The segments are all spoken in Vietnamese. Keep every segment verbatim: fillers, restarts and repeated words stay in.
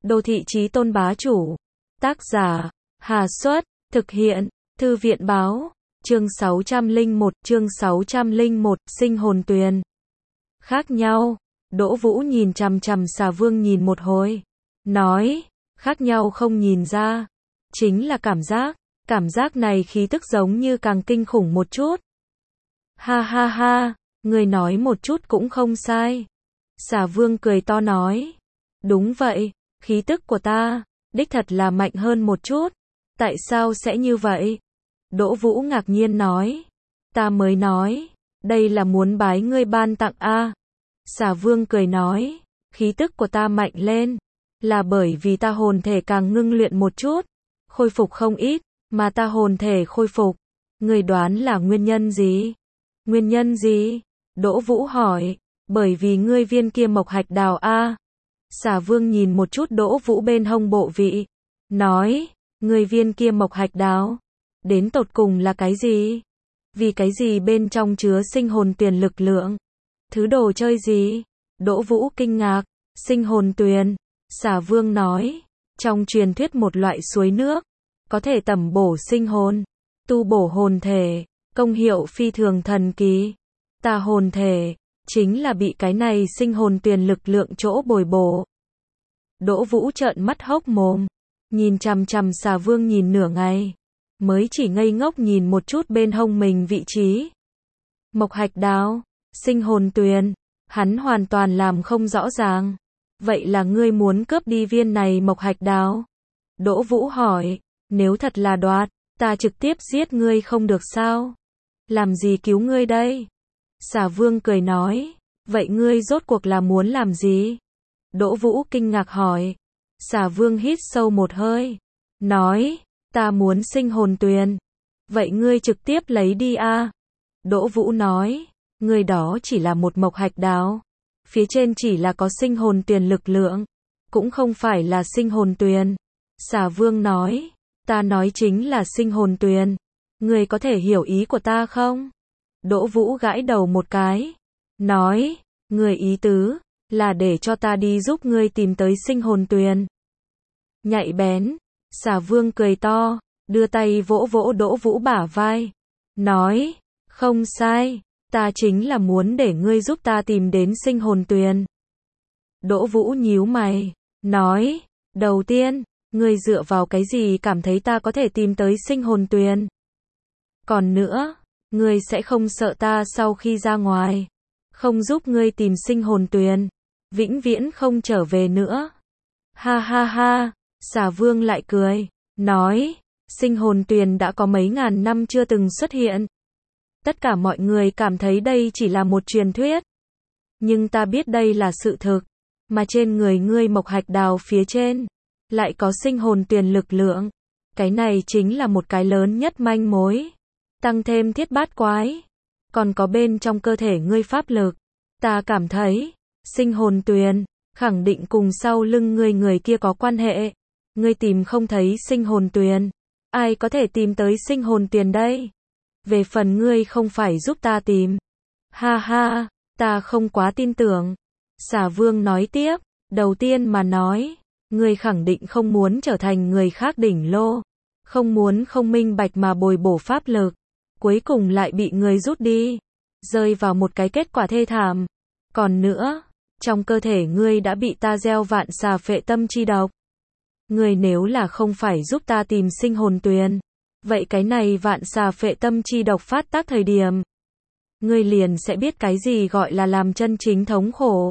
Đô thị chí tôn bá chủ. Tác giả, Hà Xuất, thực hiện, Thư viện báo, chương sáu trăm lẻ một, chương sáu trăm lẻ một, sinh hồn tuyền. Khác nhau, Đỗ Vũ nhìn chằm chằm Xà Vương nhìn một hồi, nói, khác nhau không nhìn ra, chính là cảm giác, cảm giác này khí tức giống như càng kinh khủng một chút. Ha ha ha, người nói một chút cũng không sai. Xà Vương cười to nói, đúng vậy, khí tức của ta, đích thật là mạnh hơn một chút. Tại sao sẽ như vậy? Đỗ Vũ ngạc nhiên nói, ta mới nói, đây là muốn bái ngươi ban tặng a. Xà Vương cười nói, khí tức của ta mạnh lên, là bởi vì ta hồn thể càng ngưng luyện một chút, khôi phục không ít, mà ta hồn thể khôi phục. Ngươi đoán là nguyên nhân gì? Nguyên nhân gì? Đỗ Vũ hỏi, bởi vì ngươi viên kia mộc hạch đào a. Xà Vương nhìn một chút Đỗ Vũ bên hông bộ vị, nói, ngươi viên kia mộc hạch đào, đến tột cùng là cái gì? Vì cái gì bên trong chứa sinh hồn tuyền lực lượng? Thứ đồ chơi gì? Đỗ Vũ kinh ngạc, sinh hồn tuyền. Xà Vương nói, trong truyền thuyết một loại suối nước, có thể tẩm bổ sinh hồn, tu bổ hồn thể, công hiệu phi thường thần kỳ. Ta hồn thể, chính là bị cái này sinh hồn tuyền lực lượng chỗ bồi bổ. Đỗ Vũ trợn mắt hốc mồm, nhìn chằm chằm Xà Vương nhìn nửa ngày, mới chỉ ngây ngốc nhìn một chút bên hông mình vị trí. Mộc hạch đào, sinh hồn tuyền, hắn hoàn toàn làm không rõ ràng. Vậy là ngươi muốn cướp đi viên này mộc hạch đào? Đỗ Vũ hỏi, nếu thật là đoạt, ta trực tiếp giết ngươi không được sao? Làm gì cứu ngươi đây? Xà Vương cười nói, vậy ngươi rốt cuộc là muốn làm gì? Đỗ Vũ kinh ngạc hỏi. Xà Vương hít sâu một hơi, nói, ta muốn sinh hồn tuyền. Vậy ngươi trực tiếp lấy đi a. Đỗ Vũ nói, ngươi đó chỉ là một mộc hạch đào, phía trên chỉ là có sinh hồn tuyền lực lượng, cũng không phải là sinh hồn tuyền. Xà Vương nói, ta nói chính là sinh hồn tuyền. Ngươi có thể hiểu ý của ta không? Đỗ Vũ gãi đầu một cái, nói, ngươi ý tứ là để cho ta đi giúp ngươi tìm tới sinh hồn tuyền. Nhạy bén, Xà Vương cười to, đưa tay vỗ vỗ Đỗ Vũ bả vai, nói, không sai, ta chính là muốn để ngươi giúp ta tìm đến sinh hồn tuyền. Đỗ Vũ nhíu mày, nói, đầu tiên, ngươi dựa vào cái gì cảm thấy ta có thể tìm tới sinh hồn tuyền? Còn nữa, ngươi sẽ không sợ ta sau khi ra ngoài, không giúp ngươi tìm sinh hồn tuyền, vĩnh viễn không trở về nữa. Ha ha ha, Xà Vương lại cười, nói, sinh hồn tuyền đã có mấy ngàn năm chưa từng xuất hiện. Tất cả mọi người cảm thấy đây chỉ là một truyền thuyết. Nhưng ta biết đây là sự thực, mà trên người ngươi mộc hạch đào phía trên, lại có sinh hồn tuyền lực lượng. Cái này chính là một cái lớn nhất manh mối. Tăng thêm thiết bát quái, còn có bên trong cơ thể ngươi pháp lực. Ta cảm thấy, sinh hồn tuyền, khẳng định cùng sau lưng ngươi người kia có quan hệ. Ngươi tìm không thấy sinh hồn tuyền, ai có thể tìm tới sinh hồn tuyền đây? Về phần ngươi không phải giúp ta tìm. Ha ha, ta không quá tin tưởng. Xà Vương nói tiếp, đầu tiên mà nói, ngươi khẳng định không muốn trở thành người khác đỉnh lô, không muốn không minh bạch mà bồi bổ pháp lực, cuối cùng lại bị người rút đi, rơi vào một cái kết quả thê thảm. Còn nữa, trong cơ thể ngươi đã bị ta gieo vạn xà phệ tâm chi độc. Ngươi nếu là không phải giúp ta tìm sinh hồn tuyền, vậy cái này vạn xà phệ tâm chi độc phát tác thời điểm, ngươi liền sẽ biết cái gì gọi là làm chân chính thống khổ.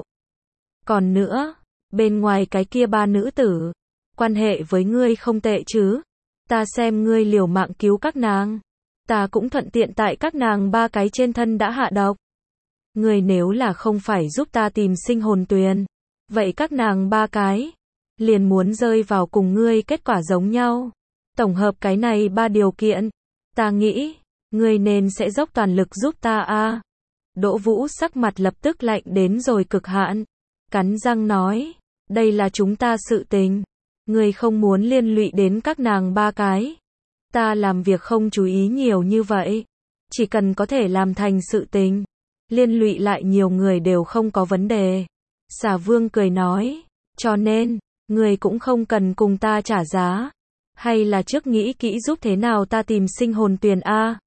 Còn nữa, bên ngoài cái kia ba nữ tử, quan hệ với ngươi không tệ chứ? Ta xem ngươi liều mạng cứu các nàng, ta cũng thuận tiện tại các nàng ba cái trên thân đã hạ độc. Ngươi nếu là không phải giúp ta tìm sinh hồn tuyền, vậy các nàng ba cái liền muốn rơi vào cùng ngươi kết quả giống nhau. Tổng hợp cái này ba điều kiện, ta nghĩ, ngươi nên sẽ dốc toàn lực giúp ta a. Đỗ Vũ sắc mặt lập tức lạnh đến rồi cực hạn, cắn răng nói, đây là chúng ta sự tình, ngươi không muốn liên lụy đến các nàng ba cái. Ta làm việc không chú ý nhiều như vậy, chỉ cần có thể làm thành sự tình, liên lụy lại nhiều người đều không có vấn đề. Xà Vương cười nói, cho nên, Người cũng không cần cùng ta trả giá. Hay là trước nghĩ kỹ giúp thế nào ta tìm sinh hồn tuyền a?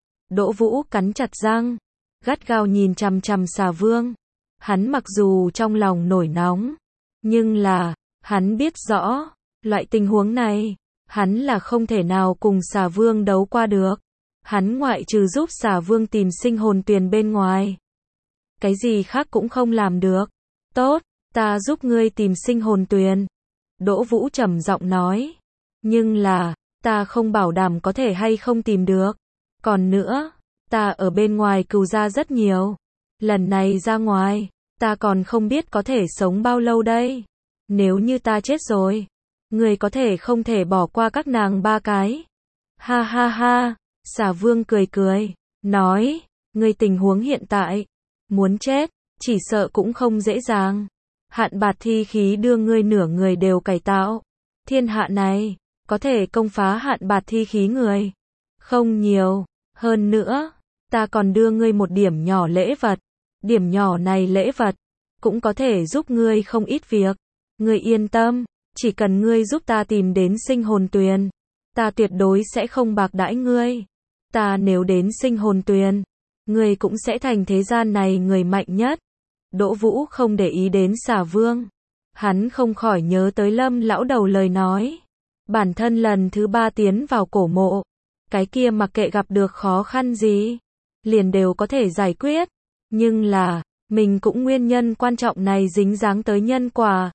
Đỗ Vũ cắn chặt răng, gắt gao nhìn chằm chằm Xà Vương. Hắn mặc dù trong lòng nổi nóng, nhưng là, hắn biết rõ, loại tình huống này, hắn là không thể nào cùng Xà Vương đấu qua được. Hắn ngoại trừ giúp Xà Vương tìm sinh hồn tuyền bên ngoài, cái gì khác cũng không làm được. Tốt, ta giúp ngươi tìm sinh hồn tuyền. Đỗ Vũ trầm giọng nói. Nhưng là, ta không bảo đảm có thể hay không tìm được. Còn nữa, ta ở bên ngoài cừu gia rất nhiều. Lần này ra ngoài, ta còn không biết có thể sống bao lâu đây. Nếu như ta chết rồi, người có thể không thể bỏ qua các nàng ba cái. Ha ha ha, Xà Vương cười cười, nói, ngươi tình huống hiện tại, muốn chết, chỉ sợ cũng không dễ dàng. Hạn bạt thi khí đưa ngươi nửa người đều cải tạo. Thiên hạ này, có thể công phá hạn bạt thi khí người. Không nhiều, hơn nữa, ta còn đưa ngươi một điểm nhỏ lễ vật. Điểm nhỏ này lễ vật, cũng có thể giúp ngươi không ít việc. Ngươi yên tâm, chỉ cần ngươi giúp ta tìm đến sinh hồn tuyền, ta tuyệt đối sẽ không bạc đãi ngươi. Ta nếu đến sinh hồn tuyền, ngươi cũng sẽ thành thế gian này người mạnh nhất. Đỗ Vũ không để ý đến Xà Vương. Hắn không khỏi nhớ tới Lâm lão đầu lời nói. Bản thân lần thứ ba tiến vào cổ mộ. Cái kia mặc kệ gặp được khó khăn gì, liền đều có thể giải quyết. Nhưng là, mình cũng nguyên nhân quan trọng này dính dáng tới nhân quả.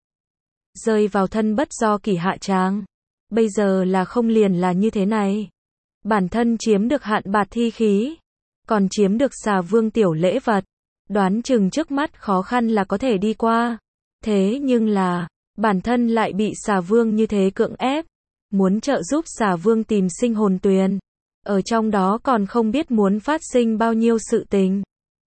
Rơi vào thân bất do kỷ hạ tràng. Bây giờ là không liền là như thế này. Bản thân chiếm được hạn bạt thi khí, còn chiếm được Xà Vương tiểu lễ vật. Đoán chừng trước mắt khó khăn là có thể đi qua. Thế nhưng là, bản thân lại bị Xà Vương như thế cưỡng ép. Muốn trợ giúp Xà Vương tìm sinh hồn tuyền. Ở trong đó còn không biết muốn phát sinh bao nhiêu sự tình.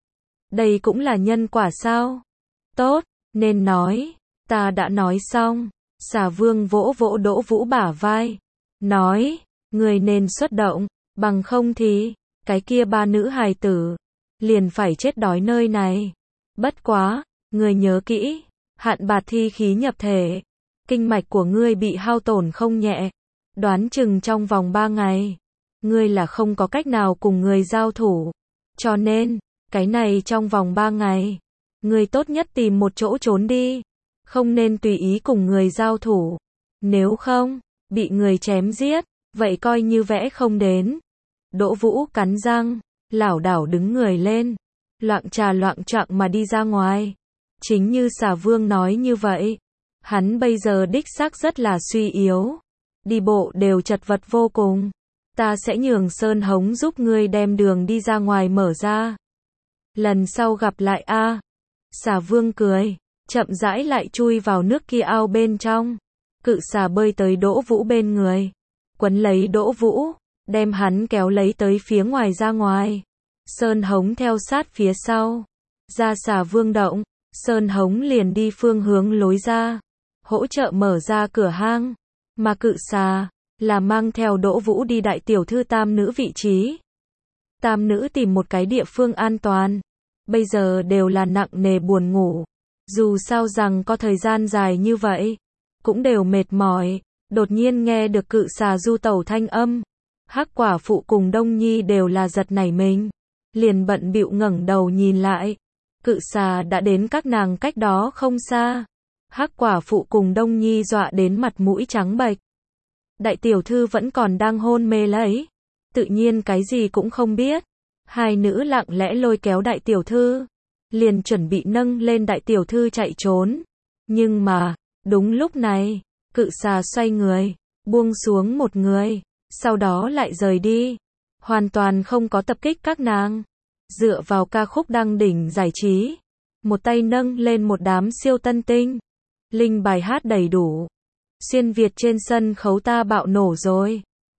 Đây cũng là nhân quả sao? Tốt, nên nói. Ta đã nói xong. Xà Vương vỗ vỗ Đỗ Vũ bả vai. Nói, người nên xuất động. Bằng không thì, cái kia ba nữ hài tử liền phải chết đói nơi này. Bất quá, người nhớ kỹ, hạn bạt thi khí nhập thể, kinh mạch của ngươi bị hao tổn không nhẹ. Đoán chừng trong vòng ba ngày, ngươi là không có cách nào cùng người giao thủ. Cho nên, cái này trong vòng ba ngày, ngươi tốt nhất tìm một chỗ trốn đi. Không nên tùy ý cùng người giao thủ. Nếu không, bị người chém giết, vậy coi như vẽ không đến. Đỗ Vũ cắn răng, lảo đảo đứng người lên, loạng trà loạng choạng mà đi ra ngoài. Chính như Xà Vương nói như vậy, hắn bây giờ đích xác rất là suy yếu, đi bộ đều chật vật vô cùng. Ta sẽ nhường Sơn Hống giúp ngươi đem đường đi ra ngoài mở ra. Lần sau gặp lại a. Xà Vương cười, chậm rãi lại chui vào nước kia ao bên trong. Cự xà bơi tới Đỗ Vũ bên người, quấn lấy Đỗ Vũ, đem hắn kéo lấy tới phía ngoài ra ngoài. Sơn Hống theo sát phía sau. Ra Xà Vương động, Sơn Hống liền đi phương hướng lối ra, hỗ trợ mở ra cửa hang. Mà cự xà là mang theo Đỗ Vũ đi đại tiểu thư tam nữ vị trí. Tam nữ tìm một cái địa phương an toàn. Bây giờ đều là nặng nề buồn ngủ. Dù sao rằng có thời gian dài như vậy, cũng đều mệt mỏi. Đột nhiên nghe được cự xà du tẩu thanh âm. Hắc Quả Phụ cùng Đông Nhi đều là giật nảy mình, liền bận bịu ngẩng đầu nhìn lại. Cự xà đã đến các nàng cách đó không xa. Hắc Quả Phụ cùng Đông Nhi dọa đến mặt mũi trắng bệch. Đại tiểu thư vẫn còn đang hôn mê lấy, tự nhiên cái gì cũng không biết. Hai nữ lặng lẽ lôi kéo đại tiểu thư, liền chuẩn bị nâng lên đại tiểu thư chạy trốn. Nhưng mà, đúng lúc này, cự xà xoay người, buông xuống một người, sau đó lại rời đi, hoàn toàn không có tập kích các nàng. Dựa vào ca khúc đăng đỉnh giải trí, một tay nâng lên một đám siêu tân tinh, linh bài hát đầy đủ. Xuyên Việt trên sân khấu ta bạo nổ rồi.